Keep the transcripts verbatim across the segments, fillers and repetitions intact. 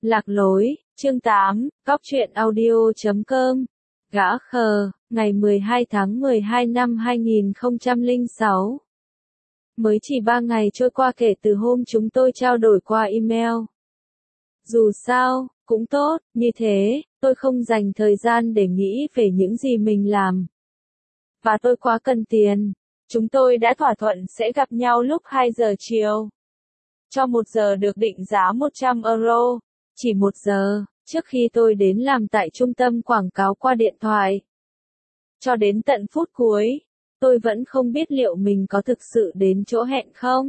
Lạc lối, chương tám, cóc truyện audio chấm com. Gã khờ, ngày mười hai tháng mười hai năm hai nghìn không trăm lẻ sáu. Mới chỉ ba ngày trôi qua kể từ hôm chúng tôi trao đổi qua email. Dù sao, cũng tốt, như thế, tôi không dành thời gian để nghĩ về những gì mình làm. Và tôi quá cần tiền. Chúng tôi đã thỏa thuận sẽ gặp nhau lúc hai giờ chiều. Cho một giờ được định giá một trăm euro. Chỉ một giờ, trước khi tôi đến làm tại trung tâm quảng cáo qua điện thoại. Cho đến tận phút cuối, tôi vẫn không biết liệu mình có thực sự đến chỗ hẹn không.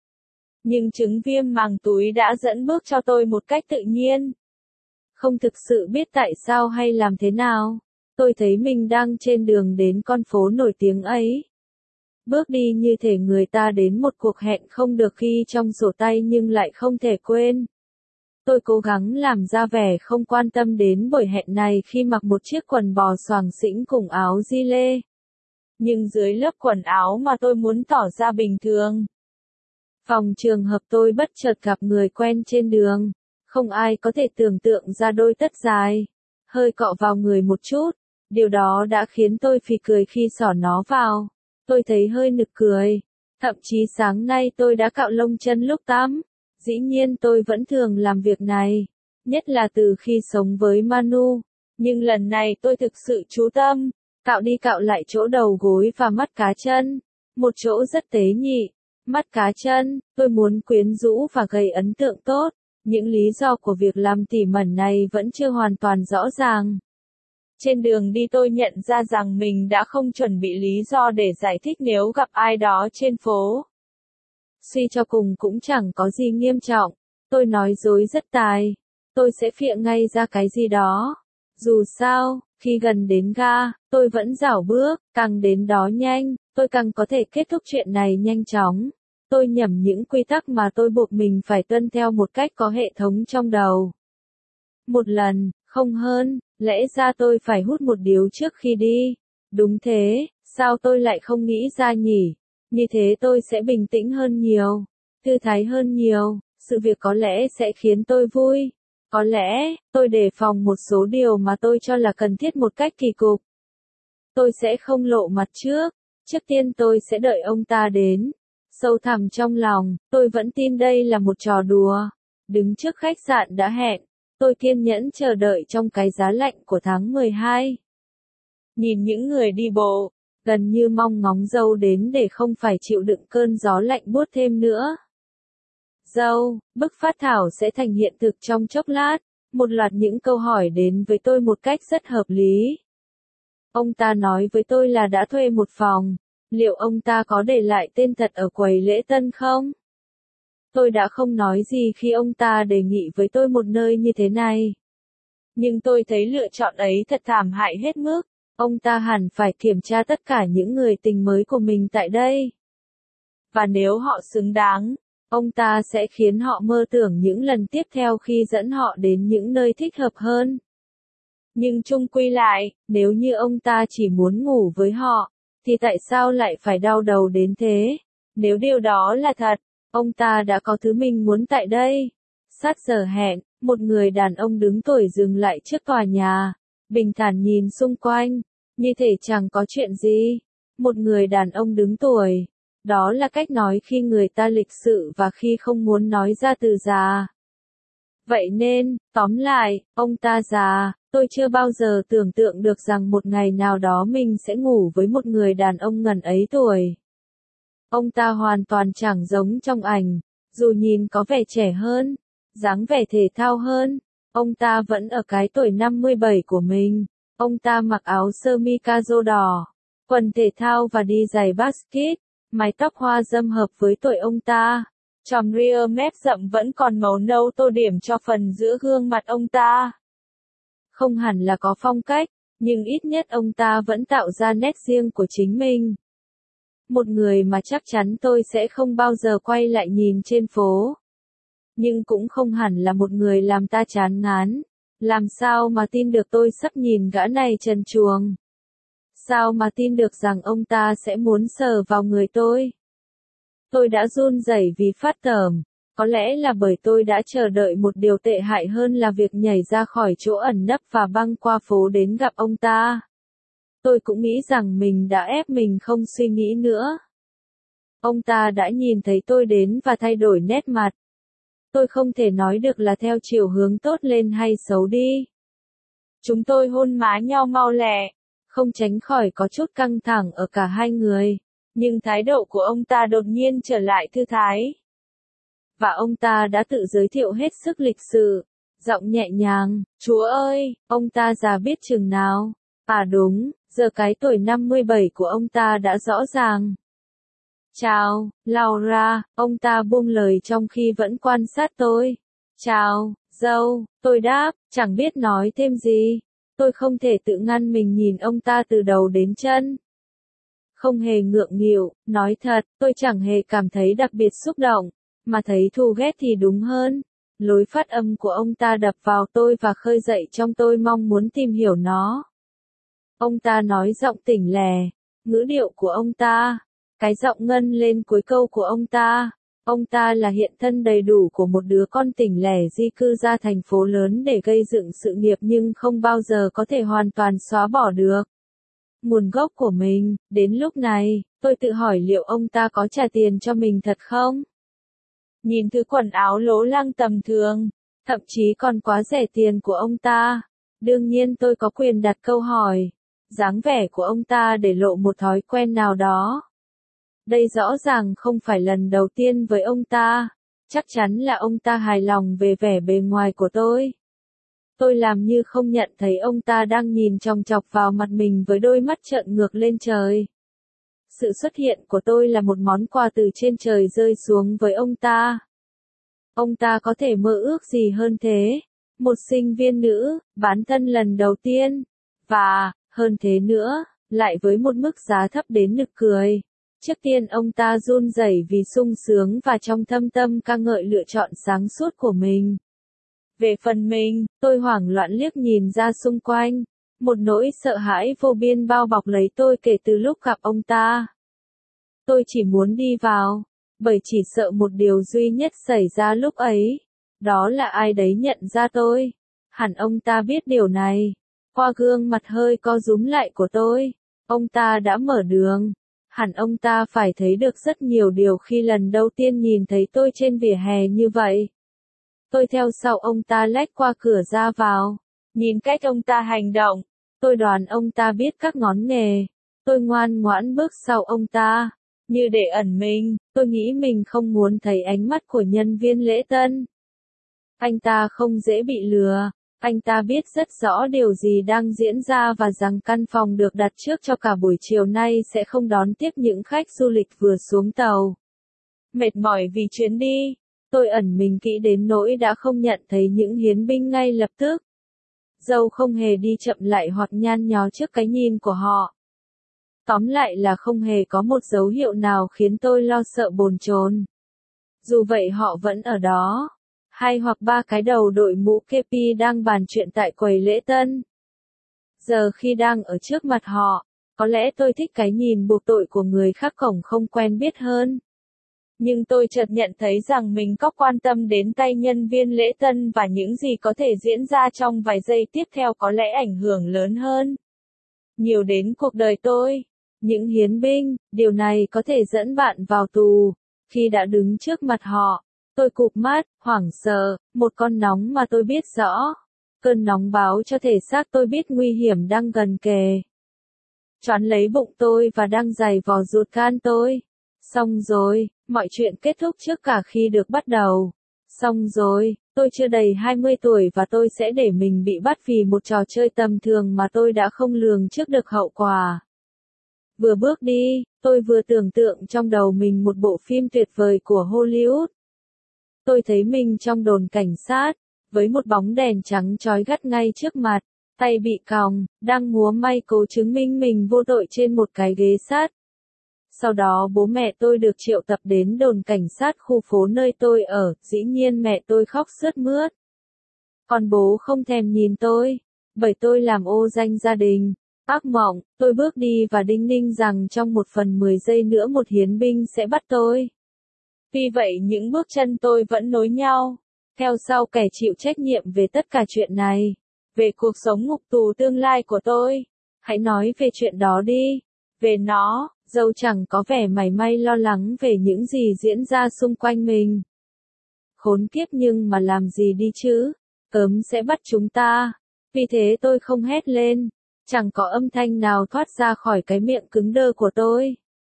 Nhưng chứng viêm màng túi đã dẫn bước cho tôi một cách tự nhiên. Không thực sự biết tại sao hay làm thế nào, tôi thấy mình đang trên đường đến con phố nổi tiếng ấy. Bước đi như thể người ta đến một cuộc hẹn không được ghi trong sổ tay nhưng lại không thể quên. Tôi cố gắng làm ra vẻ không quan tâm đến buổi hẹn này khi mặc một chiếc quần bò xoàng xĩnh cùng áo gi lê. Nhưng dưới lớp quần áo mà tôi muốn tỏ ra bình thường. Phòng trường hợp tôi bất chợt gặp người quen trên đường. Không ai có thể tưởng tượng ra đôi tất dài, hơi cọ vào người một chút. Điều đó đã khiến tôi phì cười khi xỏ nó vào. Tôi thấy hơi nực cười. Thậm chí sáng nay tôi đã cạo lông chân lúc tắm. Dĩ nhiên tôi vẫn thường làm việc này, nhất là từ khi sống với Manu. Nhưng lần này tôi thực sự chú tâm, cạo đi cạo lại chỗ đầu gối và mắt cá chân. Một chỗ rất tế nhị, mắt cá chân, tôi muốn quyến rũ và gây ấn tượng tốt. Những lý do của việc làm tỉ mẩn này vẫn chưa hoàn toàn rõ ràng. Trên đường đi tôi nhận ra rằng mình đã không chuẩn bị lý do để giải thích nếu gặp ai đó trên phố. Suy cho cùng cũng chẳng có gì nghiêm trọng. Tôi nói dối rất tài. Tôi sẽ phịa ngay ra cái gì đó. Dù sao, khi gần đến ga, tôi vẫn rảo bước, càng đến đó nhanh, tôi càng có thể kết thúc chuyện này nhanh chóng. Tôi nhẩm những quy tắc mà tôi buộc mình phải tuân theo một cách có hệ thống trong đầu. Một lần, không hơn, lẽ ra tôi phải hút một điếu trước khi đi. Đúng thế, sao tôi lại không nghĩ ra nhỉ? Như thế tôi sẽ bình tĩnh hơn nhiều, thư thái hơn nhiều, sự việc có lẽ sẽ khiến tôi vui. Có lẽ, tôi đề phòng một số điều mà tôi cho là cần thiết một cách kỳ cục. Tôi sẽ không lộ mặt trước, trước tiên tôi sẽ đợi ông ta đến. Sâu thẳm trong lòng, tôi vẫn tin đây là một trò đùa. Đứng trước khách sạn đã hẹn, tôi kiên nhẫn chờ đợi trong cái giá lạnh của tháng mười hai. Nhìn những người đi bộ, gần như mong ngóng dâu đến để không phải chịu đựng cơn gió lạnh buốt thêm nữa. Dâu, bức phát thảo sẽ thành hiện thực trong chốc lát. Một loạt những câu hỏi đến với tôi một cách rất hợp lý. Ông ta nói với tôi là đã thuê một phòng. Liệu ông ta có để lại tên thật ở quầy lễ tân không? Tôi đã không nói gì khi ông ta đề nghị với tôi một nơi như thế này. Nhưng tôi thấy lựa chọn ấy thật thảm hại hết mức. Ông ta hẳn phải kiểm tra tất cả những người tình mới của mình tại đây. Và nếu họ xứng đáng, ông ta sẽ khiến họ mơ tưởng những lần tiếp theo khi dẫn họ đến những nơi thích hợp hơn. Nhưng chung quy lại, nếu như ông ta chỉ muốn ngủ với họ, thì tại sao lại phải đau đầu đến thế? Nếu điều đó là thật, ông ta đã có thứ mình muốn tại đây. Sát giờ hẹn, một người đàn ông đứng tuổi dừng lại trước tòa nhà. Bình thản nhìn xung quanh, như thể chẳng có chuyện gì. Một người đàn ông đứng tuổi. Đó là cách nói khi người ta lịch sự và khi không muốn nói ra từ già. Vậy nên, tóm lại, ông ta già, tôi chưa bao giờ tưởng tượng được rằng một ngày nào đó mình sẽ ngủ với một người đàn ông ngần ấy tuổi. Ông ta hoàn toàn chẳng giống trong ảnh, dù nhìn có vẻ trẻ hơn, dáng vẻ thể thao hơn. Ông ta vẫn ở cái tuổi năm mươi bảy của mình. Ông ta mặc áo sơ mi caro đỏ, quần thể thao và đi giày basket, mái tóc hoa râm hợp với tuổi ông ta. Chòm ria mép rậm vẫn còn màu nâu tô điểm cho phần giữa gương mặt ông ta. Không hẳn là có phong cách, nhưng ít nhất ông ta vẫn tạo ra nét riêng của chính mình. Một người mà chắc chắn tôi sẽ không bao giờ quay lại nhìn trên phố. Nhưng cũng không hẳn là một người làm ta chán ngán. Làm sao mà tin được tôi sắp nhìn gã này trần truồng? Sao mà tin được rằng ông ta sẽ muốn sờ vào người tôi? Tôi đã run rẩy vì phát tởm. Có lẽ là bởi tôi đã chờ đợi một điều tệ hại hơn là việc nhảy ra khỏi chỗ ẩn nấp và băng qua phố đến gặp ông ta. Tôi cũng nghĩ rằng mình đã ép mình không suy nghĩ nữa. Ông ta đã nhìn thấy tôi đến và thay đổi nét mặt. Tôi không thể nói được là theo chiều hướng tốt lên hay xấu đi. Chúng tôi hôn má nhau mau lẹ, không tránh khỏi có chút căng thẳng ở cả hai người, nhưng thái độ của ông ta đột nhiên trở lại thư thái. Và ông ta đã tự giới thiệu hết sức lịch sự, giọng nhẹ nhàng, "Chúa ơi, ông ta già biết chừng nào." À đúng, giờ cái tuổi năm mươi bảy của ông ta đã rõ ràng. "Chào, Laura," ông ta buông lời trong khi vẫn quan sát tôi. "Chào, dâu," tôi đáp, chẳng biết nói thêm gì. Tôi không thể tự ngăn mình nhìn ông ta từ đầu đến chân. Không hề ngượng nghịu, nói thật, tôi chẳng hề cảm thấy đặc biệt xúc động, mà thấy thù ghét thì đúng hơn. Lối phát âm của ông ta đập vào tôi và khơi dậy trong tôi mong muốn tìm hiểu nó. Ông ta nói giọng tỉnh lẻ, ngữ điệu của ông ta, cái giọng ngân lên cuối câu của ông ta. Ông ta là hiện thân đầy đủ của một đứa con tỉnh lẻ di cư ra thành phố lớn để gây dựng sự nghiệp nhưng không bao giờ có thể hoàn toàn xóa bỏ được nguồn gốc của mình. Đến lúc này, tôi tự hỏi liệu ông ta có trả tiền cho mình thật không? Nhìn thứ quần áo lố lăng tầm thường, thậm chí còn quá rẻ tiền của ông ta. Đương nhiên tôi có quyền đặt câu hỏi. Dáng vẻ của ông ta để lộ một thói quen nào đó. Đây rõ ràng không phải lần đầu tiên với ông ta. Chắc chắn là ông ta hài lòng về vẻ bề ngoài của tôi. Tôi làm như không nhận thấy ông ta đang nhìn chòng chọc vào mặt mình với đôi mắt trợn ngược lên trời. Sự xuất hiện của tôi là một món quà từ trên trời rơi xuống với ông ta. Ông ta có thể mơ ước gì hơn thế? Một sinh viên nữ, bán thân lần đầu tiên. Và, hơn thế nữa, lại với một mức giá thấp đến nực cười. Trước tiên ông ta run rẩy vì sung sướng và trong thâm tâm ca ngợi lựa chọn sáng suốt của mình. Về phần mình, tôi hoảng loạn liếc nhìn ra xung quanh. Một nỗi sợ hãi vô biên bao bọc lấy tôi kể từ lúc gặp ông ta. Tôi chỉ muốn đi vào, bởi chỉ sợ một điều duy nhất xảy ra lúc ấy. Đó là ai đấy nhận ra tôi. Hẳn ông ta biết điều này. Qua gương mặt hơi co rúm lại của tôi, ông ta đã mở đường. Hẳn ông ta phải thấy được rất nhiều điều khi lần đầu tiên nhìn thấy tôi trên vỉa hè như vậy. Tôi theo sau ông ta lách qua cửa ra vào. Nhìn cách ông ta hành động, tôi đoán ông ta biết các ngón nghề. Tôi ngoan ngoãn bước sau ông ta. Như để ẩn mình, tôi nghĩ mình không muốn thấy ánh mắt của nhân viên lễ tân. Anh ta không dễ bị lừa. Anh ta biết rất rõ điều gì đang diễn ra và rằng căn phòng được đặt trước cho cả buổi chiều nay sẽ không đón tiếp những khách du lịch vừa xuống tàu. Mệt mỏi vì chuyến đi, tôi ẩn mình kỹ đến nỗi đã không nhận thấy những hiến binh ngay lập tức. Dâu không hề đi chậm lại hoặc nhăn nhó trước cái nhìn của họ. Tóm lại là không hề có một dấu hiệu nào khiến tôi lo sợ bồn chồn. Dù vậy họ vẫn ở đó. Hai hoặc ba cái đầu đội mũ kepi đang bàn chuyện tại quầy lễ tân. Giờ khi đang ở trước mặt họ, có lẽ tôi thích cái nhìn buộc tội của người khác cổng không quen biết hơn. Nhưng tôi chợt nhận thấy rằng mình có quan tâm đến tay nhân viên lễ tân và những gì có thể diễn ra trong vài giây tiếp theo có lẽ ảnh hưởng lớn hơn nhiều đến cuộc đời tôi. Những hiến binh, điều này có thể dẫn bạn vào tù. Khi đã đứng trước mặt họ, tôi cụp mắt, hoảng sợ, một con nóng mà tôi biết rõ. Cơn nóng báo cho thể xác tôi biết nguy hiểm đang gần kề. Choán lấy bụng tôi và đang giày vò ruột gan tôi. Xong rồi, mọi chuyện kết thúc trước cả khi được bắt đầu. Xong rồi, tôi chưa đầy hai mươi tuổi và tôi sẽ để mình bị bắt vì một trò chơi tầm thường mà tôi đã không lường trước được hậu quả. Vừa bước đi, tôi vừa tưởng tượng trong đầu mình một bộ phim tuyệt vời của Hollywood. Tôi thấy mình trong đồn cảnh sát, với một bóng đèn trắng chói gắt ngay trước mặt, tay bị còng, đang múa may cố chứng minh mình vô tội trên một cái ghế sắt. Sau đó bố mẹ tôi được triệu tập đến đồn cảnh sát khu phố nơi tôi ở, dĩ nhiên mẹ tôi khóc sướt mướt. Còn bố không thèm nhìn tôi, bởi tôi làm ô danh gia đình. Ác mộng, tôi bước đi và đinh ninh rằng trong một phần mười giây nữa một hiến binh sẽ bắt tôi. Vì vậy những bước chân tôi vẫn nối nhau, theo sau kẻ chịu trách nhiệm về tất cả chuyện này, về cuộc sống ngục tù tương lai của tôi. Hãy nói về chuyện đó đi, về nó. Dâu chẳng có vẻ mảy may lo lắng về những gì diễn ra xung quanh mình. Khốn kiếp, nhưng mà làm gì đi chứ, cớm sẽ bắt chúng ta. Vì thế tôi không hét lên, chẳng có âm thanh nào thoát ra khỏi cái miệng cứng đơ của tôi.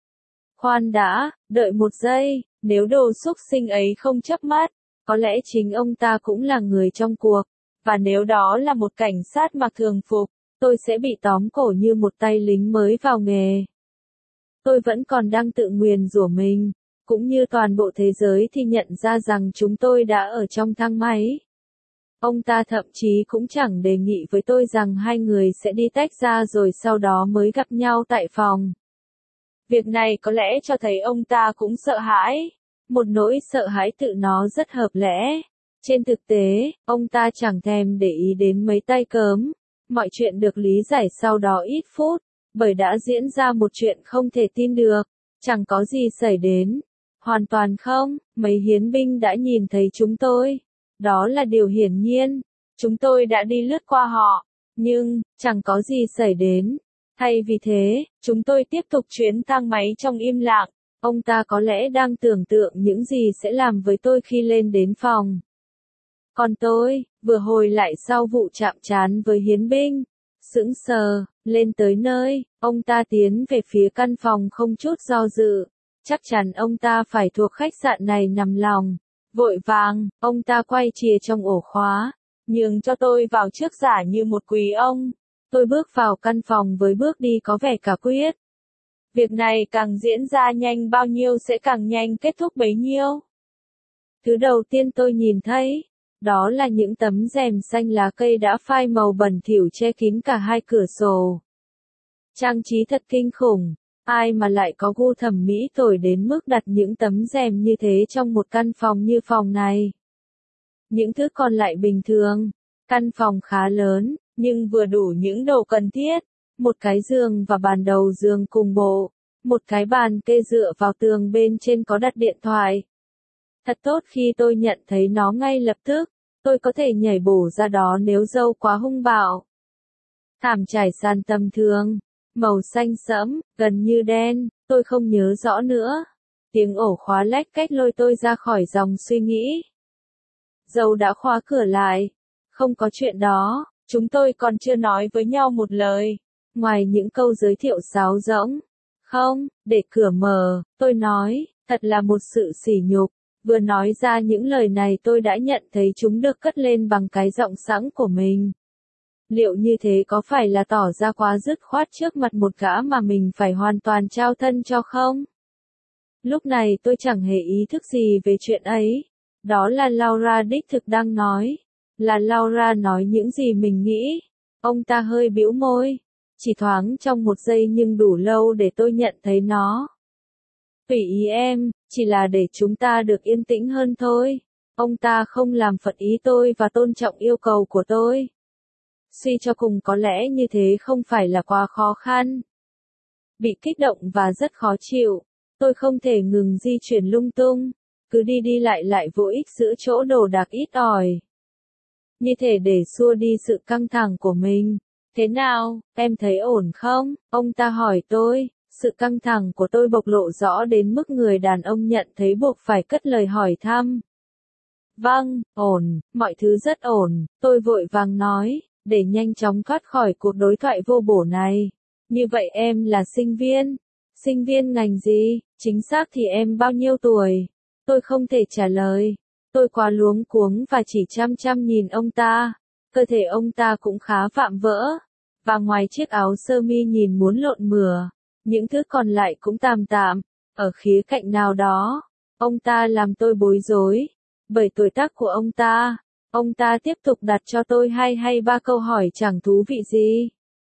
Khoan đã, đợi một giây, nếu đồ xúc sinh ấy không chớp mắt, có lẽ chính ông ta cũng là người trong cuộc, và nếu đó là một cảnh sát mặc thường phục, tôi sẽ bị tóm cổ như một tay lính mới vào nghề. Tôi vẫn còn đang tự nguyền rủa mình, cũng như toàn bộ thế giới thì nhận ra rằng chúng tôi đã ở trong thang máy. Ông ta thậm chí cũng chẳng đề nghị với tôi rằng hai người sẽ đi tách ra rồi sau đó mới gặp nhau tại phòng. Việc này có lẽ cho thấy ông ta cũng sợ hãi, một nỗi sợ hãi tự nó rất hợp lẽ. Trên thực tế, ông ta chẳng thèm để ý đến mấy tay cớm, mọi chuyện được lý giải sau đó ít phút, bởi đã diễn ra một chuyện không thể tin được, chẳng có gì xảy đến. Hoàn toàn không, mấy hiến binh đã nhìn thấy chúng tôi. Đó là điều hiển nhiên, chúng tôi đã đi lướt qua họ, nhưng, chẳng có gì xảy đến. Thay vì thế, chúng tôi tiếp tục chuyến thang máy trong im lặng. Ông ta có lẽ đang tưởng tượng những gì sẽ làm với tôi khi lên đến phòng. Còn tôi, vừa hồi lại sau vụ chạm trán với hiến binh, sững sờ, lên tới nơi, ông ta tiến về phía căn phòng không chút do dự. Chắc chắn ông ta phải thuộc khách sạn này nằm lòng. Vội vàng, ông ta quay chìa trong ổ khóa, nhường cho tôi vào trước giả như một quý ông. Tôi bước vào căn phòng với bước đi có vẻ cả quyết. Việc này càng diễn ra nhanh bao nhiêu sẽ càng nhanh kết thúc bấy nhiêu. Thứ đầu tiên tôi nhìn thấy, đó là những tấm rèm xanh lá cây đã phai màu bẩn thỉu che kín cả hai cửa sổ. Trang trí thật kinh khủng, ai mà lại có gu thẩm mỹ tồi đến mức đặt những tấm rèm như thế trong một căn phòng như phòng này. Những thứ còn lại bình thường, căn phòng khá lớn, nhưng vừa đủ những đồ cần thiết, một cái giường và bàn đầu giường cùng bộ, một cái bàn kê dựa vào tường bên trên có đặt điện thoại. Thật tốt khi tôi nhận thấy nó ngay lập tức, tôi có thể nhảy bổ ra đó nếu dâu quá hung bạo. Thảm trải sàn tầm thường, màu xanh sẫm, gần như đen, tôi không nhớ rõ nữa. Tiếng ổ khóa lách cách lôi tôi ra khỏi dòng suy nghĩ. Dâu đã khóa cửa lại. Không có chuyện đó, chúng tôi còn chưa nói với nhau một lời, ngoài những câu giới thiệu sáo rỗng. Không, để cửa mở, tôi nói, thật là một sự sỉ nhục. Vừa nói ra những lời này tôi đã nhận thấy chúng được cất lên bằng cái giọng sẵn của mình. Liệu như thế có phải là tỏ ra quá dứt khoát trước mặt một gã mà mình phải hoàn toàn trao thân cho không? Lúc này tôi chẳng hề ý thức gì về chuyện ấy. Đó là Laura đích thực đang nói. Là Laura nói những gì mình nghĩ. Ông ta hơi bĩu môi. Chỉ thoáng trong một giây nhưng đủ lâu để tôi nhận thấy nó. Tùy ý em, chỉ là để chúng ta được yên tĩnh hơn thôi. Ông ta không làm phật ý tôi và tôn trọng yêu cầu của tôi. Suy cho cùng có lẽ như thế không phải là quá khó khăn. Bị kích động và rất khó chịu. Tôi không thể ngừng di chuyển lung tung. Cứ đi đi lại lại vô ích giữa chỗ đồ đạc ít ỏi. Như thể để xua đi sự căng thẳng của mình. Thế nào, em thấy ổn không? Ông ta hỏi tôi. Sự căng thẳng của tôi bộc lộ rõ đến mức người đàn ông nhận thấy buộc phải cất lời hỏi thăm. Vâng, ổn, mọi thứ rất ổn, tôi vội vàng nói, để nhanh chóng thoát khỏi cuộc đối thoại vô bổ này. Như vậy em là sinh viên? Sinh viên ngành gì? Chính xác thì em bao nhiêu tuổi? Tôi không thể trả lời. Tôi quá luống cuống và chỉ chăm chăm nhìn ông ta. Cơ thể ông ta cũng khá vạm vỡ. Và ngoài chiếc áo sơ mi nhìn muốn lộn mửa, những thứ còn lại cũng tạm tạm. Ở khía cạnh nào đó, ông ta làm tôi bối rối. Bởi tuổi tác của ông ta, ông ta tiếp tục đặt cho tôi hai hay ba câu hỏi chẳng thú vị gì.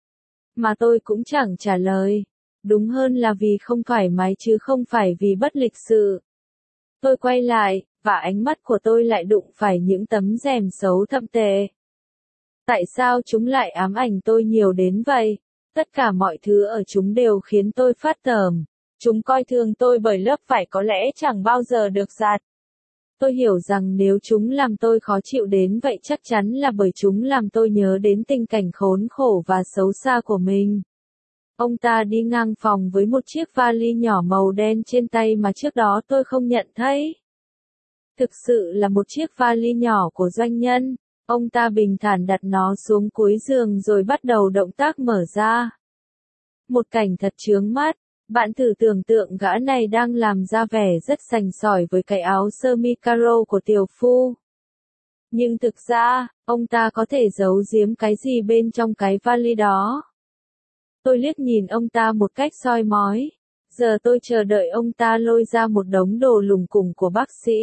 Mà tôi cũng chẳng trả lời. Đúng hơn là vì không thoải mái chứ không phải vì bất lịch sự. Tôi quay lại, và ánh mắt của tôi lại đụng phải những tấm rèm xấu thậm tệ. Tại sao chúng lại ám ảnh tôi nhiều đến vậy? Tất cả mọi thứ ở chúng đều khiến tôi phát tởm. Chúng coi thường tôi bởi lớp vải có lẽ chẳng bao giờ được giặt. Tôi hiểu rằng nếu chúng làm tôi khó chịu đến vậy chắc chắn là bởi chúng làm tôi nhớ đến tình cảnh khốn khổ và xấu xa của mình. Ông ta đi ngang phòng với một chiếc vali nhỏ màu đen trên tay mà trước đó tôi không nhận thấy. Thực sự là một chiếc vali nhỏ của doanh nhân. Ông ta bình thản đặt nó xuống cuối giường rồi bắt đầu động tác mở ra. Một cảnh thật chướng mắt. Bạn thử tưởng tượng gã này đang làm ra vẻ rất sành sỏi với cái áo sơ mi caro của tiểu phu. Nhưng thực ra, ông ta có thể giấu giếm cái gì bên trong cái vali đó. Tôi liếc nhìn ông ta một cách soi mói. Giờ tôi chờ đợi ông ta lôi ra một đống đồ lùng củng của bác sĩ.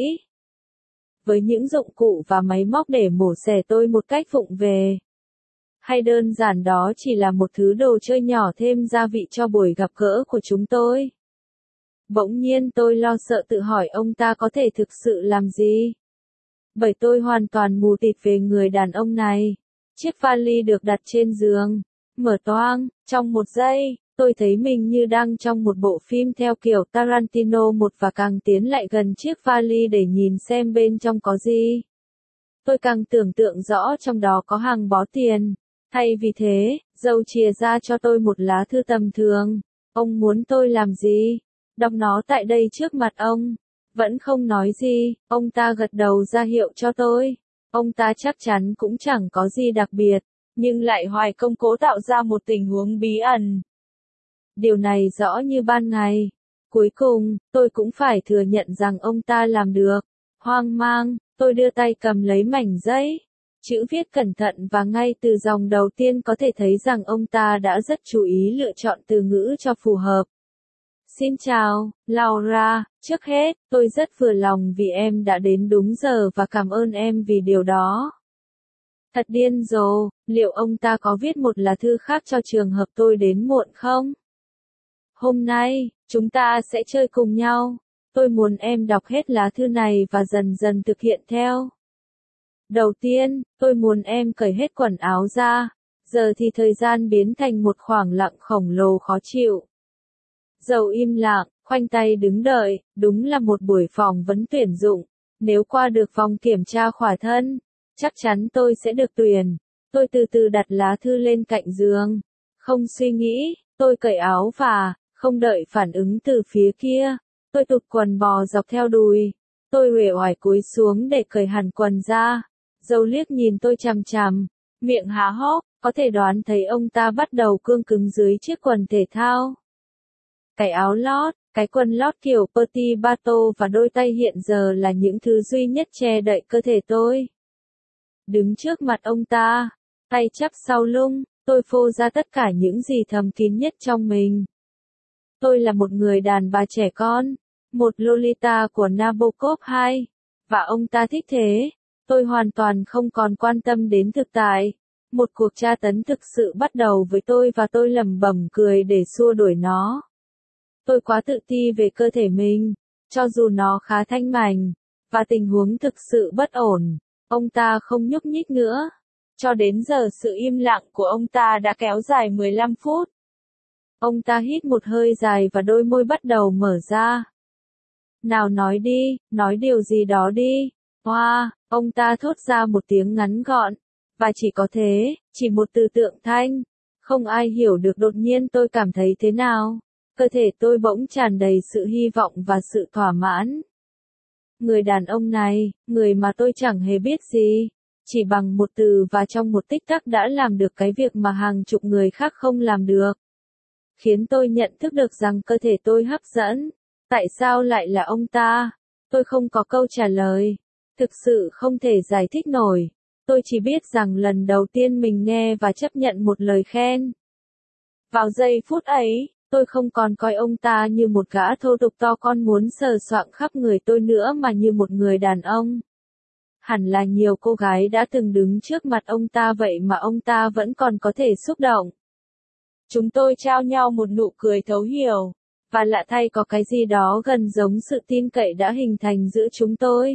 Với những dụng cụ và máy móc để mổ xẻ tôi một cách vụng về. Hay đơn giản đó chỉ là một thứ đồ chơi nhỏ thêm gia vị cho buổi gặp gỡ của chúng tôi. Bỗng nhiên tôi lo sợ tự hỏi ông ta có thể thực sự làm gì. Bởi tôi hoàn toàn mù tịt về người đàn ông này. Chiếc vali được đặt trên giường. Mở toang, trong một giây, tôi thấy mình như đang trong một bộ phim theo kiểu Tarantino một và càng tiến lại gần chiếc vali để nhìn xem bên trong có gì. Tôi càng tưởng tượng rõ trong đó có hàng bó tiền. Thay vì thế, dâu chìa ra cho tôi một lá thư tầm thường. Ông muốn tôi làm gì? Đọc nó tại đây trước mặt ông. Vẫn không nói gì, ông ta gật đầu ra hiệu cho tôi. Ông ta chắc chắn cũng chẳng có gì đặc biệt, nhưng lại hoài công cố tạo ra một tình huống bí ẩn. Điều này rõ như ban ngày. Cuối cùng, tôi cũng phải thừa nhận rằng ông ta làm được. Hoang mang, tôi đưa tay cầm lấy mảnh giấy. Chữ viết cẩn thận và ngay từ dòng đầu tiên có thể thấy rằng ông ta đã rất chú ý lựa chọn từ ngữ cho phù hợp. Xin chào, Laura, trước hết, tôi rất vừa lòng vì em đã đến đúng giờ và cảm ơn em vì điều đó. Thật điên rồ, liệu ông ta có viết một lá thư khác cho trường hợp tôi đến muộn không? Hôm nay, chúng ta sẽ chơi cùng nhau. Tôi muốn em đọc hết lá thư này và dần dần thực hiện theo. Đầu tiên, tôi muốn em cởi hết quần áo ra. Giờ thì thời gian biến thành một khoảng lặng khổng lồ khó chịu. Dầu im lặng, khoanh tay đứng đợi, đúng là một buổi phỏng vấn tuyển dụng. Nếu qua được vòng kiểm tra khỏa thân, chắc chắn tôi sẽ được tuyển. Tôi từ từ đặt lá thư lên cạnh giường. Không suy nghĩ, tôi cởi áo và, không đợi phản ứng từ phía kia. Tôi tụt quần bò dọc theo đùi. Tôi uể oải cúi xuống để cởi hẳn quần ra. Dâu liếc nhìn tôi chằm chằm, miệng há hốc, có thể đoán thấy ông ta bắt đầu cương cứng dưới chiếc quần thể thao. Cái áo lót, cái quần lót kiểu petit bateau và đôi tay hiện giờ là những thứ duy nhất che đậy cơ thể tôi. Đứng trước mặt ông ta, tay chắp sau lưng, tôi phô ra tất cả những gì thầm kín nhất trong mình. Tôi là một người đàn bà trẻ con, một Lolita của Nabokov hai, và ông ta thích thế. Tôi hoàn toàn không còn quan tâm đến thực tại. Một cuộc tra tấn thực sự bắt đầu với tôi và tôi lẩm bẩm cười để xua đuổi nó. Tôi quá tự ti về cơ thể mình, cho dù nó khá thanh mảnh, và tình huống thực sự bất ổn. Ông ta không nhúc nhích nữa. Cho đến giờ sự im lặng của ông ta đã kéo dài mười lăm phút. Ông ta hít một hơi dài và đôi môi bắt đầu mở ra. Nào nói đi, nói điều gì đó đi. Hoa, wow, ông ta thốt ra một tiếng ngắn gọn. Và chỉ có thế, chỉ một từ tượng thanh. Không ai hiểu được đột nhiên tôi cảm thấy thế nào. Cơ thể tôi bỗng tràn đầy sự hy vọng và sự thỏa mãn. Người đàn ông này, người mà tôi chẳng hề biết gì, chỉ bằng một từ và trong một tích tắc đã làm được cái việc mà hàng chục người khác không làm được. Khiến tôi nhận thức được rằng cơ thể tôi hấp dẫn. Tại sao lại là ông ta? Tôi không có câu trả lời. Thực sự không thể giải thích nổi. Tôi chỉ biết rằng lần đầu tiên mình nghe và chấp nhận một lời khen. Vào giây phút ấy, tôi không còn coi ông ta như một gã thô tục to con muốn sờ soạng khắp người tôi nữa mà như một người đàn ông. Hẳn là nhiều cô gái đã từng đứng trước mặt ông ta vậy mà ông ta vẫn còn có thể xúc động. Chúng tôi trao nhau một nụ cười thấu hiểu, và lạ thay có cái gì đó gần giống sự tin cậy đã hình thành giữa chúng tôi.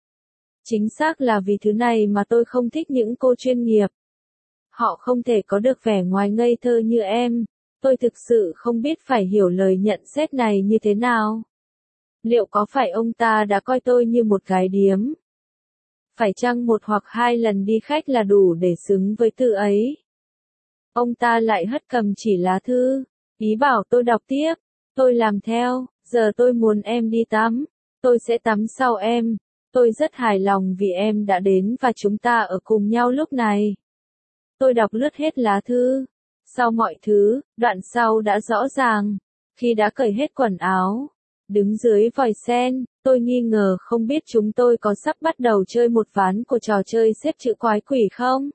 Chính xác là vì thứ này mà tôi không thích những cô chuyên nghiệp. Họ không thể có được vẻ ngoài ngây thơ như em. Tôi thực sự không biết phải hiểu lời nhận xét này như thế nào. Liệu có phải ông ta đã coi tôi như một gái điếm? Phải chăng một hoặc hai lần đi khách là đủ để xứng với từ ấy? Ông ta lại hất cầm chỉ lá thư, ý bảo tôi đọc tiếp. Tôi làm theo, giờ tôi muốn em đi tắm. Tôi sẽ tắm sau em. Tôi rất hài lòng vì em đã đến và chúng ta ở cùng nhau lúc này. Tôi đọc lướt hết lá thư. Sau mọi thứ, đoạn sau đã rõ ràng. Khi đã cởi hết quần áo, đứng dưới vòi sen, tôi nghi ngờ không biết chúng tôi có sắp bắt đầu chơi một ván của trò chơi xếp chữ quái quỷ không?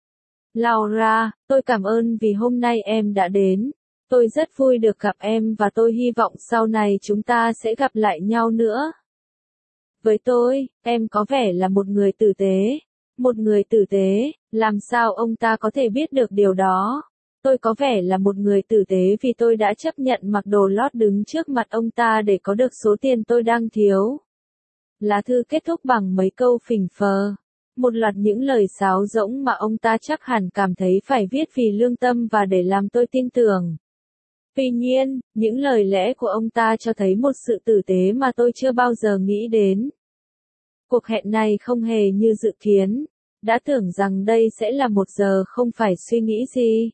Laura, tôi cảm ơn vì hôm nay em đã đến. Tôi rất vui được gặp em và tôi hy vọng sau này chúng ta sẽ gặp lại nhau nữa. Với tôi, em có vẻ là một người tử tế. Một người tử tế, làm sao ông ta có thể biết được điều đó? Tôi có vẻ là một người tử tế vì tôi đã chấp nhận mặc đồ lót đứng trước mặt ông ta để có được số tiền tôi đang thiếu. Lá thư kết thúc bằng mấy câu phỉnh phờ. Một loạt những lời sáo rỗng mà ông ta chắc hẳn cảm thấy phải viết vì lương tâm và để làm tôi tin tưởng. Tuy nhiên, những lời lẽ của ông ta cho thấy một sự tử tế mà tôi chưa bao giờ nghĩ đến. Cuộc hẹn này không hề như dự kiến. Đã tưởng rằng đây sẽ là một giờ không phải suy nghĩ gì.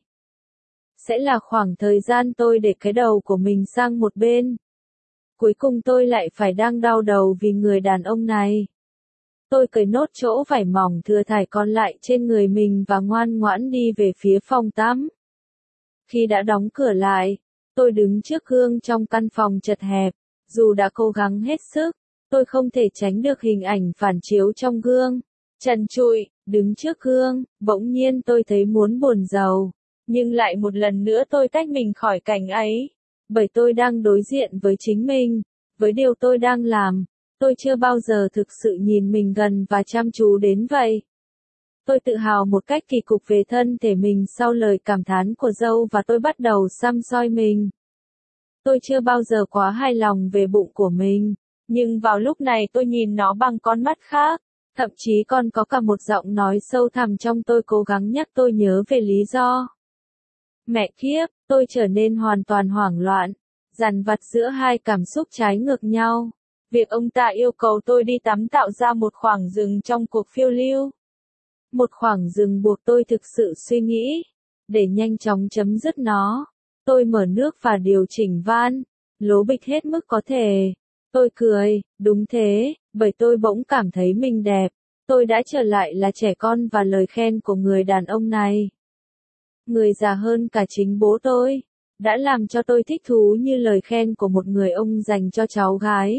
Sẽ là khoảng thời gian tôi để cái đầu của mình sang một bên. Cuối cùng tôi lại phải đang đau đầu vì người đàn ông này. Tôi cởi nốt chỗ vải mỏng thừa thải còn lại trên người mình và ngoan ngoãn đi về phía phòng tắm. Khi đã đóng cửa lại, tôi đứng trước gương trong căn phòng chật hẹp. Dù đã cố gắng hết sức, tôi không thể tránh được hình ảnh phản chiếu trong gương. Trần trụi, đứng trước gương, bỗng nhiên tôi thấy muốn buồn rầu. Nhưng lại một lần nữa tôi tách mình khỏi cảnh ấy. Bởi tôi đang đối diện với chính mình, với điều tôi đang làm. Tôi chưa bao giờ thực sự nhìn mình gần và chăm chú đến vậy. Tôi tự hào một cách kỳ cục về thân thể mình sau lời cảm thán của dâu và tôi bắt đầu săm soi mình. Tôi chưa bao giờ quá hài lòng về bụng của mình, nhưng vào lúc này tôi nhìn nó bằng con mắt khác. Thậm chí còn có cả một giọng nói sâu thẳm trong tôi cố gắng nhắc tôi nhớ về lý do. Mẹ kiếp, tôi trở nên hoàn toàn hoảng loạn, dằn vặt giữa hai cảm xúc trái ngược nhau. Việc ông ta yêu cầu tôi đi tắm tạo ra một khoảng dừng trong cuộc phiêu lưu. Một khoảng dừng buộc tôi thực sự suy nghĩ. Để nhanh chóng chấm dứt nó, tôi mở nước và điều chỉnh van, lố bịch hết mức có thể. Tôi cười, đúng thế, bởi tôi bỗng cảm thấy mình đẹp. Tôi đã trở lại là trẻ con và lời khen của người đàn ông này. Người già hơn cả chính bố tôi, đã làm cho tôi thích thú như lời khen của một người ông dành cho cháu gái.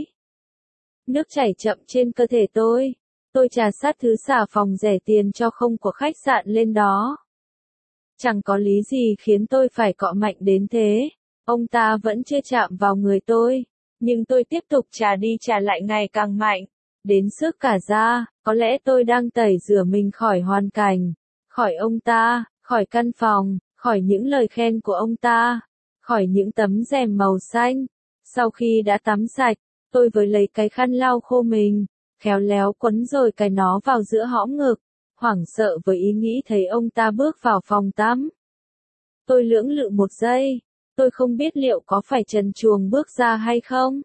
Nước chảy chậm trên cơ thể tôi. Tôi trà sát thứ xà phòng rẻ tiền cho không của khách sạn lên đó. Chẳng có lý gì khiến tôi phải cọ mạnh đến thế. Ông ta vẫn chưa chạm vào người tôi. Nhưng tôi tiếp tục trà đi trà lại ngày càng mạnh. Đến sức cả da, có lẽ tôi đang tẩy rửa mình khỏi hoàn cảnh. Khỏi ông ta, khỏi căn phòng, khỏi những lời khen của ông ta. Khỏi những tấm rèm màu xanh. Sau khi đã tắm sạch, tôi với lấy cái khăn lau khô mình, khéo léo quấn rồi cài nó vào giữa hõm ngực, hoảng sợ với ý nghĩ thấy ông ta bước vào phòng tắm. Tôi lưỡng lự một giây, tôi không biết liệu có phải trần truồng bước ra hay không.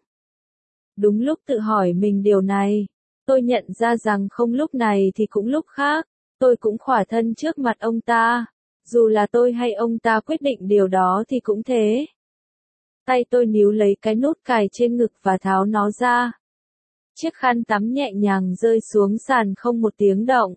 Đúng lúc tự hỏi mình điều này, tôi nhận ra rằng không lúc này thì cũng lúc khác, tôi cũng khỏa thân trước mặt ông ta. Dù là tôi hay ông ta quyết định điều đó thì cũng thế. Tay tôi níu lấy cái nút cài trên ngực và tháo nó ra. Chiếc khăn tắm nhẹ nhàng rơi xuống sàn không một tiếng động.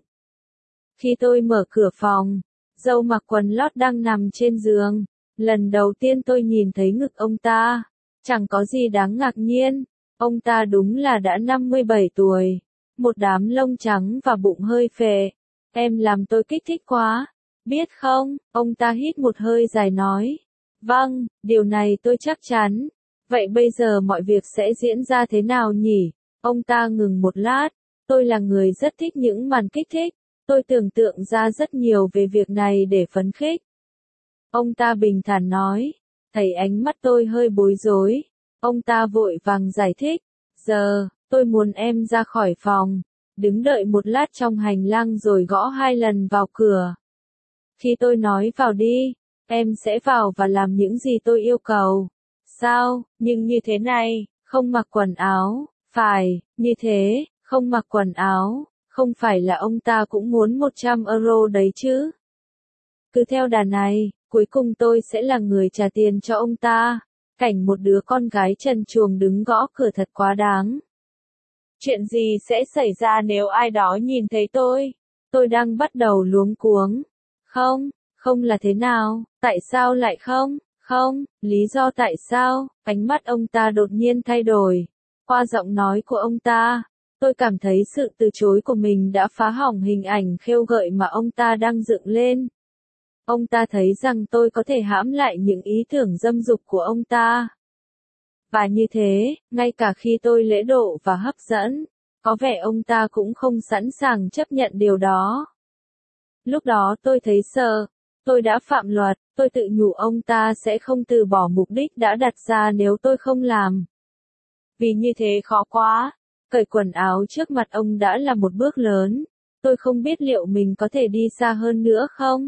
Khi tôi mở cửa phòng, dâu mặc quần lót đang nằm trên giường. Lần đầu tiên tôi nhìn thấy ngực ông ta. Chẳng có gì đáng ngạc nhiên. Ông ta đúng là đã năm mươi bảy tuổi. Một đám lông trắng và bụng hơi phệ. Em làm tôi kích thích quá. Biết không, ông ta hít một hơi dài nói. Vâng, điều này tôi chắc chắn. Vậy bây giờ mọi việc sẽ diễn ra thế nào nhỉ? Ông ta ngừng một lát. Tôi là người rất thích những màn kích thích. Tôi tưởng tượng ra rất nhiều về việc này để phấn khích. Ông ta bình thản nói. Thấy ánh mắt tôi hơi bối rối. Ông ta vội vàng giải thích. Giờ, tôi muốn em ra khỏi phòng. Đứng đợi một lát trong hành lang rồi gõ hai lần vào cửa. Khi tôi nói vào đi, em sẽ vào và làm những gì tôi yêu cầu. Sao, nhưng như thế này, không mặc quần áo, phải, như thế, không mặc quần áo, không phải là ông ta cũng muốn một trăm euro đấy chứ. Cứ theo đà này, cuối cùng tôi sẽ là người trả tiền cho ông ta. Cảnh một đứa con gái trần truồng đứng gõ cửa thật quá đáng. Chuyện gì sẽ xảy ra nếu ai đó nhìn thấy tôi? Tôi đang bắt đầu luống cuống. Không, không là thế nào, tại sao lại không, không, lý do tại sao, ánh mắt ông ta đột nhiên thay đổi. Qua giọng nói của ông ta, tôi cảm thấy sự từ chối của mình đã phá hỏng hình ảnh khêu gợi mà ông ta đang dựng lên. Ông ta thấy rằng tôi có thể hãm lại những ý tưởng dâm dục của ông ta. Và như thế, ngay cả khi tôi lễ độ và hấp dẫn, có vẻ ông ta cũng không sẵn sàng chấp nhận điều đó. Lúc đó tôi thấy sợ, tôi đã phạm luật, tôi tự nhủ ông ta sẽ không từ bỏ mục đích đã đặt ra nếu tôi không làm. Vì như thế khó quá, cởi quần áo trước mặt ông đã là một bước lớn, tôi không biết liệu mình có thể đi xa hơn nữa không?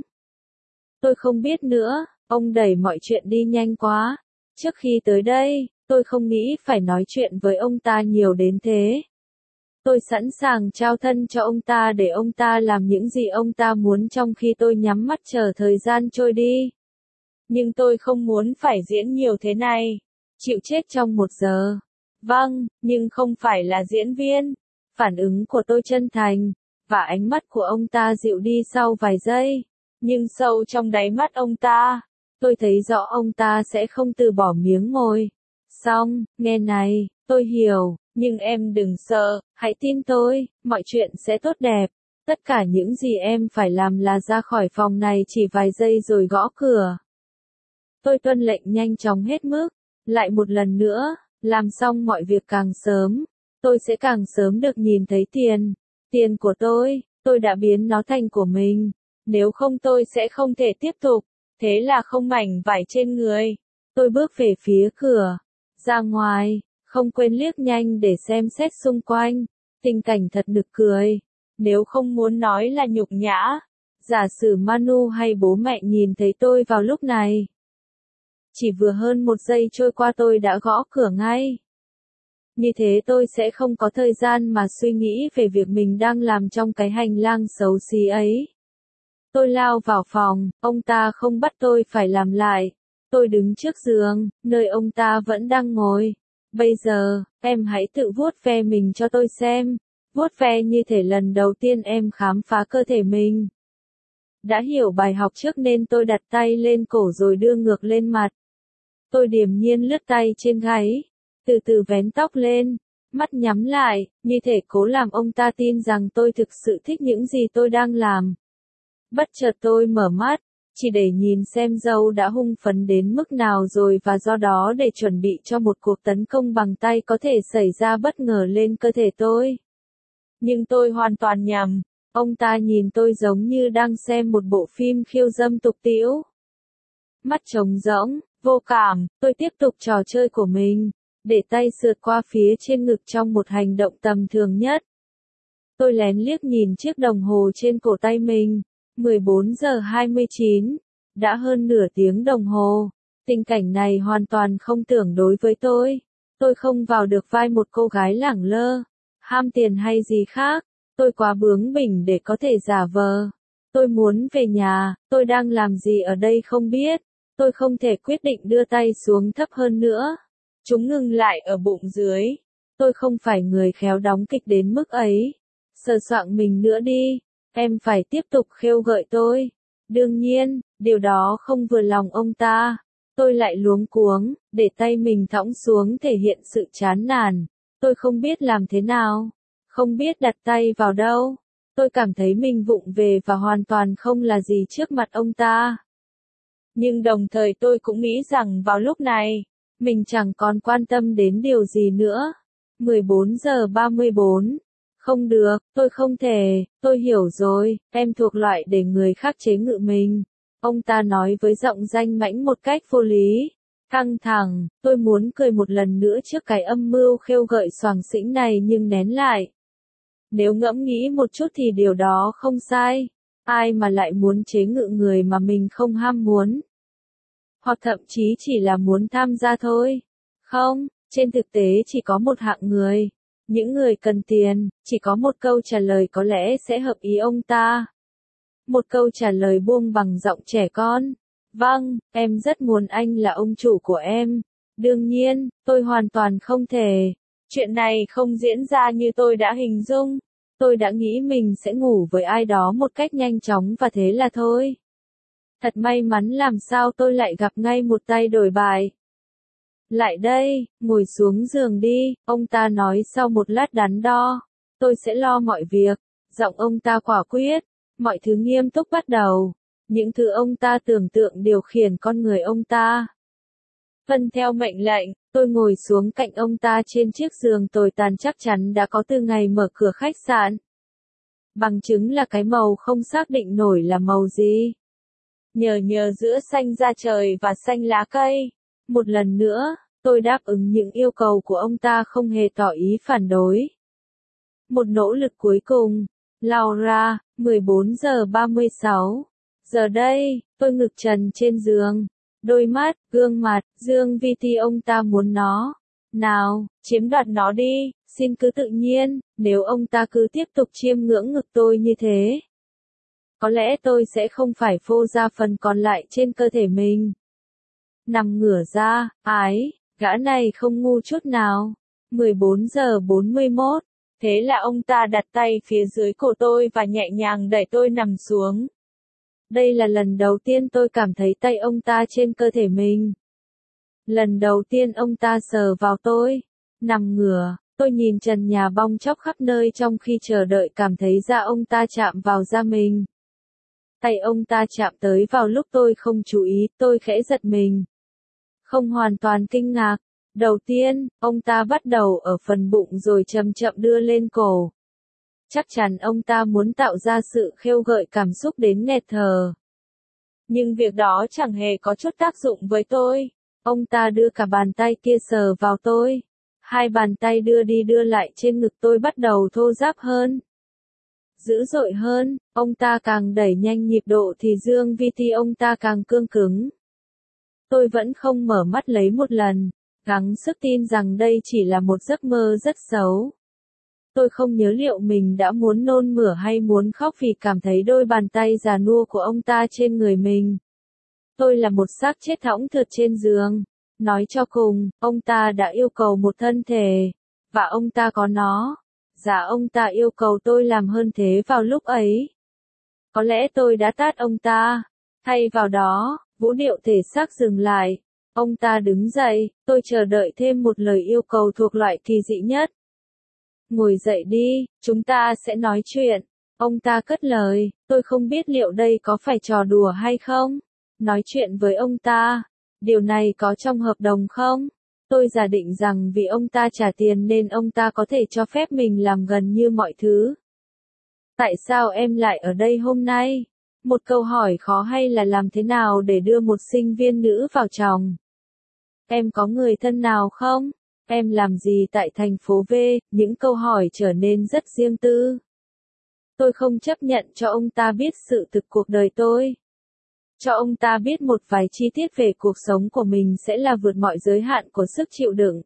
Tôi không biết nữa, ông đẩy mọi chuyện đi nhanh quá. Trước khi tới đây, tôi không nghĩ phải nói chuyện với ông ta nhiều đến thế. Tôi sẵn sàng trao thân cho ông ta để ông ta làm những gì ông ta muốn trong khi tôi nhắm mắt chờ thời gian trôi đi. Nhưng tôi không muốn phải diễn nhiều thế này. Chịu chết trong một giờ. Vâng, nhưng không phải là diễn viên. Phản ứng của tôi chân thành, và ánh mắt của ông ta dịu đi sau vài giây. Nhưng sâu trong đáy mắt ông ta, tôi thấy rõ ông ta sẽ không từ bỏ miếng môi. Xong, nghe này, tôi hiểu, nhưng em đừng sợ, hãy tin tôi, mọi chuyện sẽ tốt đẹp. Tất cả những gì em phải làm là ra khỏi phòng này chỉ vài giây rồi gõ cửa. Tôi tuân lệnh nhanh chóng hết mức, lại một lần nữa, làm xong mọi việc càng sớm, tôi sẽ càng sớm được nhìn thấy tiền. Tiền của tôi, tôi đã biến nó thành của mình. Nếu không tôi sẽ không thể tiếp tục, thế là không mảnh vải trên người. Tôi bước về phía cửa, ra ngoài, không quên liếc nhanh để xem xét xung quanh. Tình cảnh thật nực cười, nếu không muốn nói là nhục nhã. Giả sử Manu hay bố mẹ nhìn thấy tôi vào lúc này. Chỉ vừa hơn một giây trôi qua tôi đã gõ cửa ngay. Như thế tôi sẽ không có thời gian mà suy nghĩ về việc mình đang làm trong cái hành lang xấu xí ấy. Tôi lao vào phòng, ông ta không bắt tôi phải làm lại. Tôi đứng trước giường, nơi ông ta vẫn đang ngồi. Bây giờ, em hãy tự vuốt ve mình cho tôi xem. Vuốt ve như thể lần đầu tiên em khám phá cơ thể mình. Đã hiểu bài học trước nên tôi đặt tay lên cổ rồi đưa ngược lên mặt. Tôi điềm nhiên lướt tay trên gáy, từ từ vén tóc lên, mắt nhắm lại, như thể cố làm ông ta tin rằng tôi thực sự thích những gì tôi đang làm. Bất chợt tôi mở mắt, chỉ để nhìn xem dâu đã hung phấn đến mức nào rồi và do đó để chuẩn bị cho một cuộc tấn công bằng tay có thể xảy ra bất ngờ lên cơ thể tôi. Nhưng tôi hoàn toàn nhầm, ông ta nhìn tôi giống như đang xem một bộ phim khiêu dâm tục tĩu. Mắt trống rỗng, vô cảm, tôi tiếp tục trò chơi của mình, để tay sượt qua phía trên ngực trong một hành động tầm thường nhất. Tôi lén liếc nhìn chiếc đồng hồ trên cổ tay mình. mười bốn giờ hai mươi chín, đã hơn nửa tiếng đồng hồ. Tình cảnh này hoàn toàn không tưởng đối với tôi. Tôi không vào được vai một cô gái lẳng lơ, ham tiền hay gì khác. Tôi quá bướng bỉnh để có thể giả vờ. Tôi muốn về nhà, tôi đang làm gì ở đây không biết. Tôi không thể quyết định đưa tay xuống thấp hơn nữa. Chúng ngừng lại ở bụng dưới. Tôi không phải người khéo đóng kịch đến mức ấy. Sờ soạng mình nữa đi. Em phải tiếp tục khêu gợi tôi. Đương nhiên, điều đó không vừa lòng ông ta. Tôi lại luống cuống, để tay mình thõng xuống thể hiện sự chán nản. Tôi không biết làm thế nào. Không biết đặt tay vào đâu. Tôi cảm thấy mình vụng về và hoàn toàn không là gì trước mặt ông ta. Nhưng đồng thời tôi cũng nghĩ rằng vào lúc này, mình chẳng còn quan tâm đến điều gì nữa. mười bốn giờ ba mươi bốn. Không được, tôi không thể, tôi hiểu rồi, em thuộc loại để người khác chế ngự mình. Ông ta nói với giọng danh mãnh một cách vô lý. Căng thẳng, tôi muốn cười một lần nữa trước cái âm mưu khêu gợi xoàng xĩnh này nhưng nén lại. Nếu ngẫm nghĩ một chút thì điều đó không sai. Ai mà lại muốn chế ngự người mà mình không ham muốn. hoặc thậm chí chỉ là muốn tham gia thôi. Không, trên thực tế chỉ có một hạng người. Những người cần tiền, chỉ có một câu trả lời có lẽ sẽ hợp ý ông ta. Một câu trả lời buông bằng giọng trẻ con. Vâng, em rất muốn anh là ông chủ của em. Đương nhiên, tôi hoàn toàn không thể. Chuyện này không diễn ra như tôi đã hình dung. Tôi đã nghĩ mình sẽ ngủ với ai đó một cách nhanh chóng và thế là thôi. Thật may mắn làm sao tôi lại gặp ngay một tay đổi bài. Lại đây, ngồi xuống giường đi, ông ta nói sau một lát đắn đo. Tôi sẽ lo mọi việc. Giọng ông ta quả quyết. Mọi thứ nghiêm túc bắt đầu. Những thứ ông ta tưởng tượng điều khiển con người ông ta. Vâng theo mệnh lệnh, tôi ngồi xuống cạnh ông ta trên chiếc giường tồi tàn chắc chắn đã có từ ngày mở cửa khách sạn. Bằng chứng là cái màu không xác định nổi là màu gì. Nhờ nhờ giữa xanh da trời và xanh lá cây. Một lần nữa, tôi đáp ứng những yêu cầu của ông ta không hề tỏ ý phản đối. Một nỗ lực cuối cùng. Laura, mười bốn giờ ba mươi sáu. Giờ đây, tôi ngực trần trên giường. Đôi mắt, gương mặt, dương vi ti ông ta muốn nó. Nào, chiếm đoạt nó đi, xin cứ tự nhiên, nếu ông ta cứ tiếp tục chiêm ngưỡng ngực tôi như thế. Có lẽ tôi sẽ không phải phô ra phần còn lại trên cơ thể mình. Nằm ngửa ra, ái, gã này không ngu chút nào. mười bốn giờ bốn mươi mốt. Thế là ông ta đặt tay phía dưới cổ tôi và nhẹ nhàng đẩy tôi nằm xuống. Đây là lần đầu tiên tôi cảm thấy tay ông ta trên cơ thể mình. Lần đầu tiên ông ta sờ vào tôi. Nằm ngửa, tôi nhìn trần nhà bong chóc khắp nơi trong khi chờ đợi cảm thấy da ông ta chạm vào da mình. Tay ông ta chạm tới vào lúc tôi không chú ý, tôi khẽ giật mình. Không hoàn toàn kinh ngạc. Đầu tiên, ông ta bắt đầu ở phần bụng rồi chậm chậm đưa lên cổ. Chắc chắn ông ta muốn tạo ra sự khêu gợi cảm xúc đến nghẹt thở. Nhưng việc đó chẳng hề có chút tác dụng với tôi. Ông ta đưa cả bàn tay kia sờ vào tôi. Hai bàn tay đưa đi đưa lại trên ngực tôi bắt đầu thô ráp hơn. Dữ dội hơn, ông ta càng đẩy nhanh nhịp độ thì dương vi ti ông ta càng cương cứng. Tôi vẫn không mở mắt lấy một lần, gắng sức tin rằng đây chỉ là một giấc mơ rất xấu. Tôi không nhớ liệu mình đã muốn nôn mửa hay muốn khóc vì cảm thấy đôi bàn tay già nua của ông ta trên người mình. Tôi là một xác chết thõng thượt trên giường. Nói cho cùng, ông ta đã yêu cầu một thân thể, và ông ta có nó. Dạ ông ta yêu cầu tôi làm hơn thế vào lúc ấy. Có lẽ tôi đã tát ông ta. Thay vào đó, vũ điệu thể xác dừng lại. Ông ta đứng dậy, tôi chờ đợi thêm một lời yêu cầu thuộc loại kỳ dị nhất. Ngồi dậy đi, chúng ta sẽ nói chuyện. Ông ta cất lời, tôi không biết liệu đây có phải trò đùa hay không. Nói chuyện với ông ta. Điều này có trong hợp đồng không? Tôi giả định rằng vì ông ta trả tiền nên ông ta có thể cho phép mình làm gần như mọi thứ. Tại sao em lại ở đây hôm nay? Một câu hỏi khó hay là làm thế nào để đưa một sinh viên nữ vào chồng? Em có người thân nào không? Em làm gì tại thành phố V? Những câu hỏi trở nên rất riêng tư. Tôi không chấp nhận cho ông ta biết sự thực cuộc đời tôi. Cho ông ta biết một vài chi tiết về cuộc sống của mình sẽ là vượt mọi giới hạn của sức chịu đựng.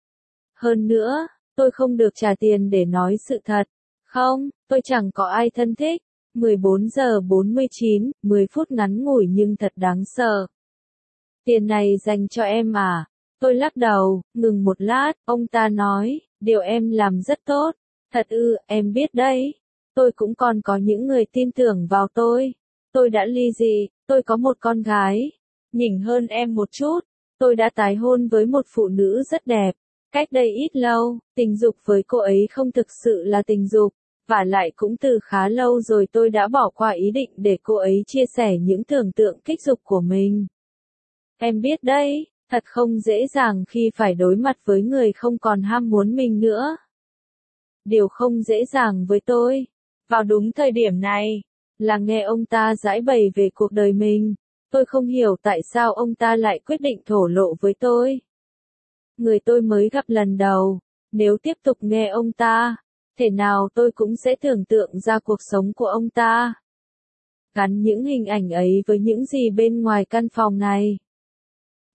Hơn nữa, tôi không được trả tiền để nói sự thật. Không, tôi chẳng có ai thân thích. mười bốn giờ bốn mươi chín, mười phút ngắn ngủi nhưng thật đáng sợ. Tiền này dành cho em à? Tôi lắc đầu, ngừng một lát, ông ta nói, điều em làm rất tốt. Thật ư, em biết đấy. Tôi cũng còn có những người tin tưởng vào tôi. Tôi đã ly dị, tôi có một con gái. Nhỉnh hơn em một chút. Tôi đã tái hôn với một phụ nữ rất đẹp. Cách đây ít lâu, tình dục với cô ấy không thực sự là tình dục. Và lại cũng từ khá lâu rồi tôi đã bỏ qua ý định để cô ấy chia sẻ những tưởng tượng kích dục của mình. Em biết đấy, thật không dễ dàng khi phải đối mặt với người không còn ham muốn mình nữa. Điều không dễ dàng với tôi, vào đúng thời điểm này, là nghe ông ta giải bày về cuộc đời mình. Tôi không hiểu tại sao ông ta lại quyết định thổ lộ với tôi. Người tôi mới gặp lần đầu, nếu tiếp tục nghe ông ta, thể nào tôi cũng sẽ tưởng tượng ra cuộc sống của ông ta. Gắn những hình ảnh ấy với những gì bên ngoài căn phòng này.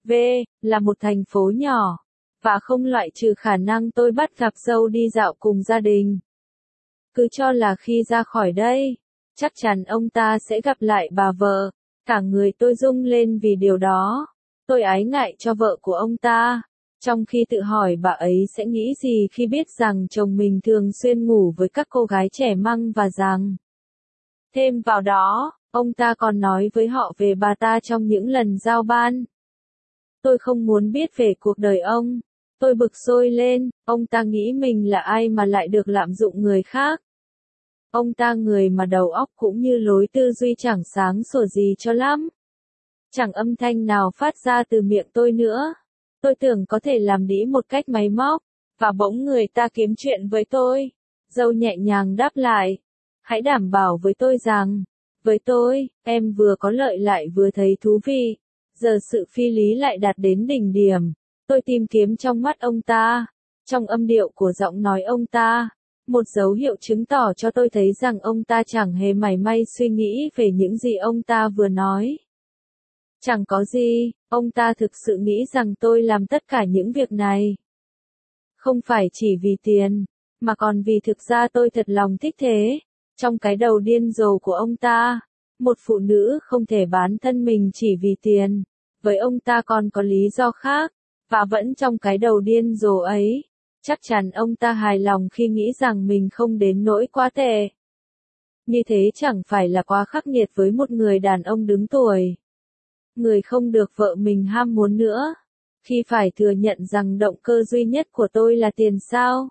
V, là một thành phố nhỏ, và không loại trừ khả năng tôi bắt gặp dâu đi dạo cùng gia đình. Cứ cho là khi ra khỏi đây, chắc chắn ông ta sẽ gặp lại bà vợ. Cả người tôi rung lên vì điều đó. Tôi ái ngại cho vợ của ông ta, trong khi tự hỏi bà ấy sẽ nghĩ gì khi biết rằng chồng mình thường xuyên ngủ với các cô gái trẻ măng và rằng. Thêm vào đó, ông ta còn nói với họ về bà ta trong những lần giao ban. Tôi không muốn biết về cuộc đời ông. Tôi bực sôi lên, ông ta nghĩ mình là ai mà lại được lạm dụng người khác. Ông ta người mà đầu óc cũng như lối tư duy chẳng sáng sủa gì cho lắm. Chẳng âm thanh nào phát ra từ miệng tôi nữa. Tôi tưởng có thể làm đĩ một cách máy móc, và bỗng người ta kiếm chuyện với tôi. Dâu nhẹ nhàng đáp lại. Hãy đảm bảo với tôi rằng, với tôi, em vừa có lợi lại vừa thấy thú vị. Giờ sự phi lý lại đạt đến đỉnh điểm. Tôi tìm kiếm trong mắt ông ta, trong âm điệu của giọng nói ông ta, một dấu hiệu chứng tỏ cho tôi thấy rằng ông ta chẳng hề mảy may suy nghĩ về những gì ông ta vừa nói. Chẳng có gì, ông ta thực sự nghĩ rằng tôi làm tất cả những việc này. Không phải chỉ vì tiền, mà còn vì thực ra tôi thật lòng thích thế. Trong cái đầu điên rồ của ông ta, một phụ nữ không thể bán thân mình chỉ vì tiền. Với ông ta còn có lý do khác, và vẫn trong cái đầu điên rồ ấy, chắc chắn ông ta hài lòng khi nghĩ rằng mình không đến nỗi quá tệ. Như thế chẳng phải là quá khắc nghiệt với một người đàn ông đứng tuổi. Người không được vợ mình ham muốn nữa, khi phải thừa nhận rằng động cơ duy nhất của tôi là tiền sao.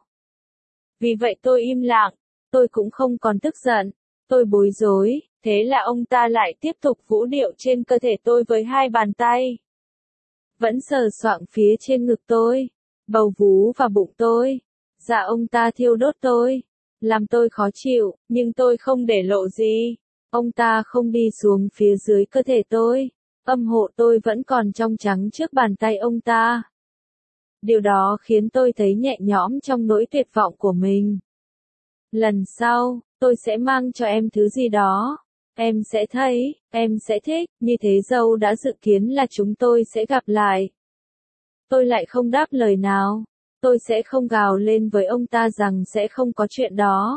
Vì vậy tôi im lặng, tôi cũng không còn tức giận, tôi bối rối, thế là ông ta lại tiếp tục vũ điệu trên cơ thể tôi với hai bàn tay. Vẫn sờ soạng phía trên ngực tôi, bầu vú và bụng tôi. Dạ ông ta thiêu đốt tôi, làm tôi khó chịu, nhưng tôi không để lộ gì. Ông ta không đi xuống phía dưới cơ thể tôi. Âm hộ tôi vẫn còn trong trắng trước bàn tay ông ta. Điều đó khiến tôi thấy nhẹ nhõm trong nỗi tuyệt vọng của mình. Lần sau, tôi sẽ mang cho em thứ gì đó. Em sẽ thấy, em sẽ thích, như thế dâu đã dự kiến là chúng tôi sẽ gặp lại. Tôi lại không đáp lời nào. Tôi sẽ không gào lên với ông ta rằng sẽ không có chuyện đó.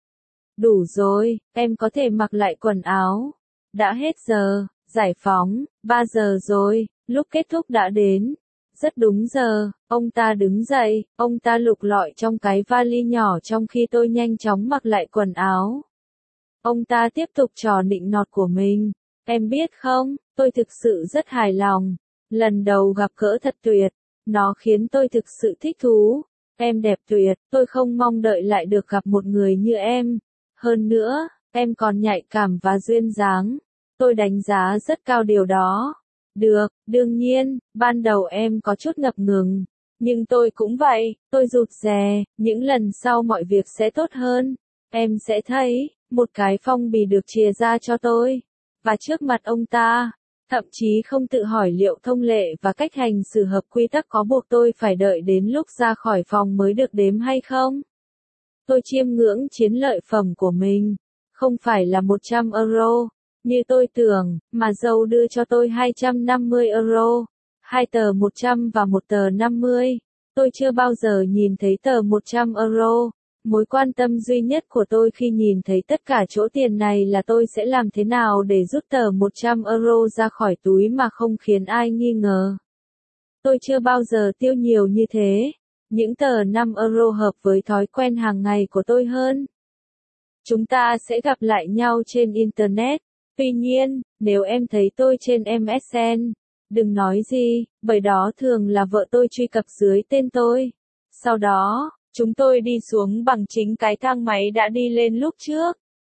Đủ rồi, em có thể mặc lại quần áo. Đã hết giờ, giải phóng, ba giờ rồi, lúc kết thúc đã đến. Rất đúng giờ, ông ta đứng dậy, ông ta lục lọi trong cái vali nhỏ trong khi tôi nhanh chóng mặc lại quần áo. Ông ta tiếp tục trò nịnh nọt của mình. Em biết không, tôi thực sự rất hài lòng. Lần đầu gặp gỡ thật tuyệt. Nó khiến tôi thực sự thích thú. Em đẹp tuyệt, tôi không mong đợi lại được gặp một người như em. Hơn nữa, em còn nhạy cảm và duyên dáng. Tôi đánh giá rất cao điều đó. Được, đương nhiên, ban đầu em có chút ngập ngừng. Nhưng tôi cũng vậy, tôi rụt rè, những lần sau mọi việc sẽ tốt hơn. Em sẽ thấy, một cái phong bì được chìa ra cho tôi. Và trước mặt ông ta, thậm chí không tự hỏi liệu thông lệ và cách hành xử hợp quy tắc có buộc tôi phải đợi đến lúc ra khỏi phòng mới được đếm hay không. Tôi chiêm ngưỡng chiến lợi phẩm của mình. Không phải là một trăm euro, như tôi tưởng, mà dâu đưa cho tôi hai trăm năm mươi euro. Hai tờ một trăm và một tờ năm mươi. Tôi chưa bao giờ nhìn thấy tờ một trăm euro. Mối quan tâm duy nhất của tôi khi nhìn thấy tất cả chỗ tiền này là tôi sẽ làm thế nào để rút tờ một trăm euro ra khỏi túi mà không khiến ai nghi ngờ. Tôi chưa bao giờ tiêu nhiều như thế. Những tờ năm euro hợp với thói quen hàng ngày của tôi hơn. Chúng ta sẽ gặp lại nhau trên Internet. Tuy nhiên, nếu em thấy tôi trên em ét en, đừng nói gì, bởi đó thường là vợ tôi truy cập dưới tên tôi. Sau đó, chúng tôi đi xuống bằng chính cái thang máy đã đi lên lúc trước.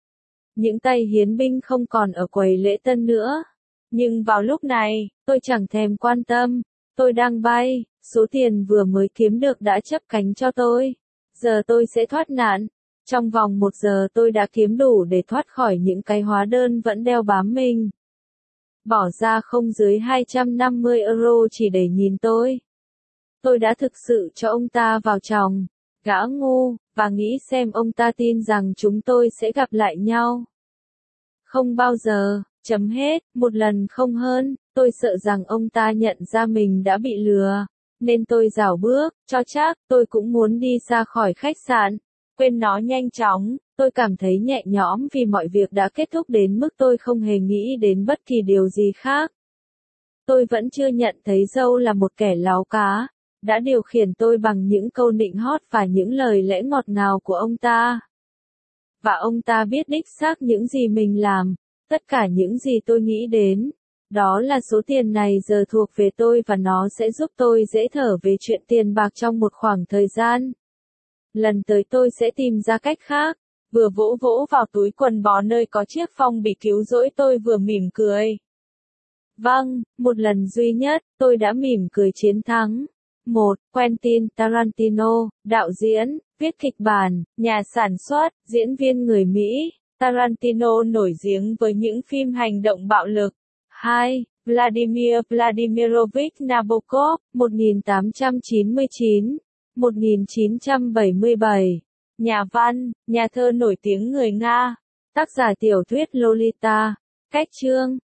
Những tay hiến binh không còn ở quầy lễ tân nữa. Nhưng vào lúc này, tôi chẳng thèm quan tâm. Tôi đang bay, số tiền vừa mới kiếm được đã chấp cánh cho tôi. Giờ tôi sẽ thoát nạn. Trong vòng một giờ tôi đã kiếm đủ để thoát khỏi những cái hóa đơn vẫn đeo bám mình. Bỏ ra không dưới hai trăm năm mươi euro chỉ để nhìn tôi. Tôi đã thực sự cho ông ta vào chồng, gã ngu, và nghĩ xem ông ta tin rằng chúng tôi sẽ gặp lại nhau. Không bao giờ, Chấm hết, một lần không hơn, tôi sợ rằng ông ta nhận ra mình đã bị lừa. Nên tôi rảo bước, cho chắc, tôi cũng muốn đi ra khỏi khách sạn. Quên nó nhanh chóng, tôi cảm thấy nhẹ nhõm vì mọi việc đã kết thúc đến mức tôi không hề nghĩ đến bất kỳ điều gì khác. Tôi vẫn chưa nhận thấy Joe là một kẻ láo cá, đã điều khiển tôi bằng những câu nịnh hót và những lời lẽ ngọt ngào của ông ta. Và ông ta biết đích xác những gì mình làm, tất cả những gì tôi nghĩ đến. Đó là số tiền này giờ thuộc về tôi và nó sẽ giúp tôi dễ thở về chuyện tiền bạc trong một khoảng thời gian. Lần tới tôi sẽ tìm ra cách khác. Vừa vỗ vỗ vào túi quần bó nơi có chiếc phong bì cứu rỗi tôi vừa mỉm cười. Vâng, một lần duy nhất, tôi đã mỉm cười chiến thắng. một. Quentin Tarantino, đạo diễn, viết kịch bản, nhà sản xuất, diễn viên người Mỹ. Tarantino nổi tiếng với những phim hành động bạo lực. hai. Vladimir Vladimirovich Nabokov, một nghìn tám trăm chín mươi chín đến một nghìn chín trăm bảy mươi bảy. Nhà văn, nhà thơ nổi tiếng người Nga. Tác giả tiểu thuyết Lolita. Cách chương